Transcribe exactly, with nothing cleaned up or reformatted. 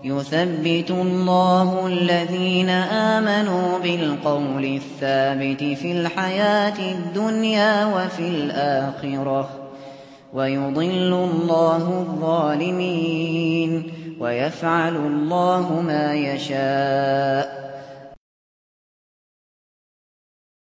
يثبت الله الذين آمنوا بالقول الثابت في الحياة الدنيا وفي الآخرة ويضل الله الظالمين ويفعل الله ما يشاء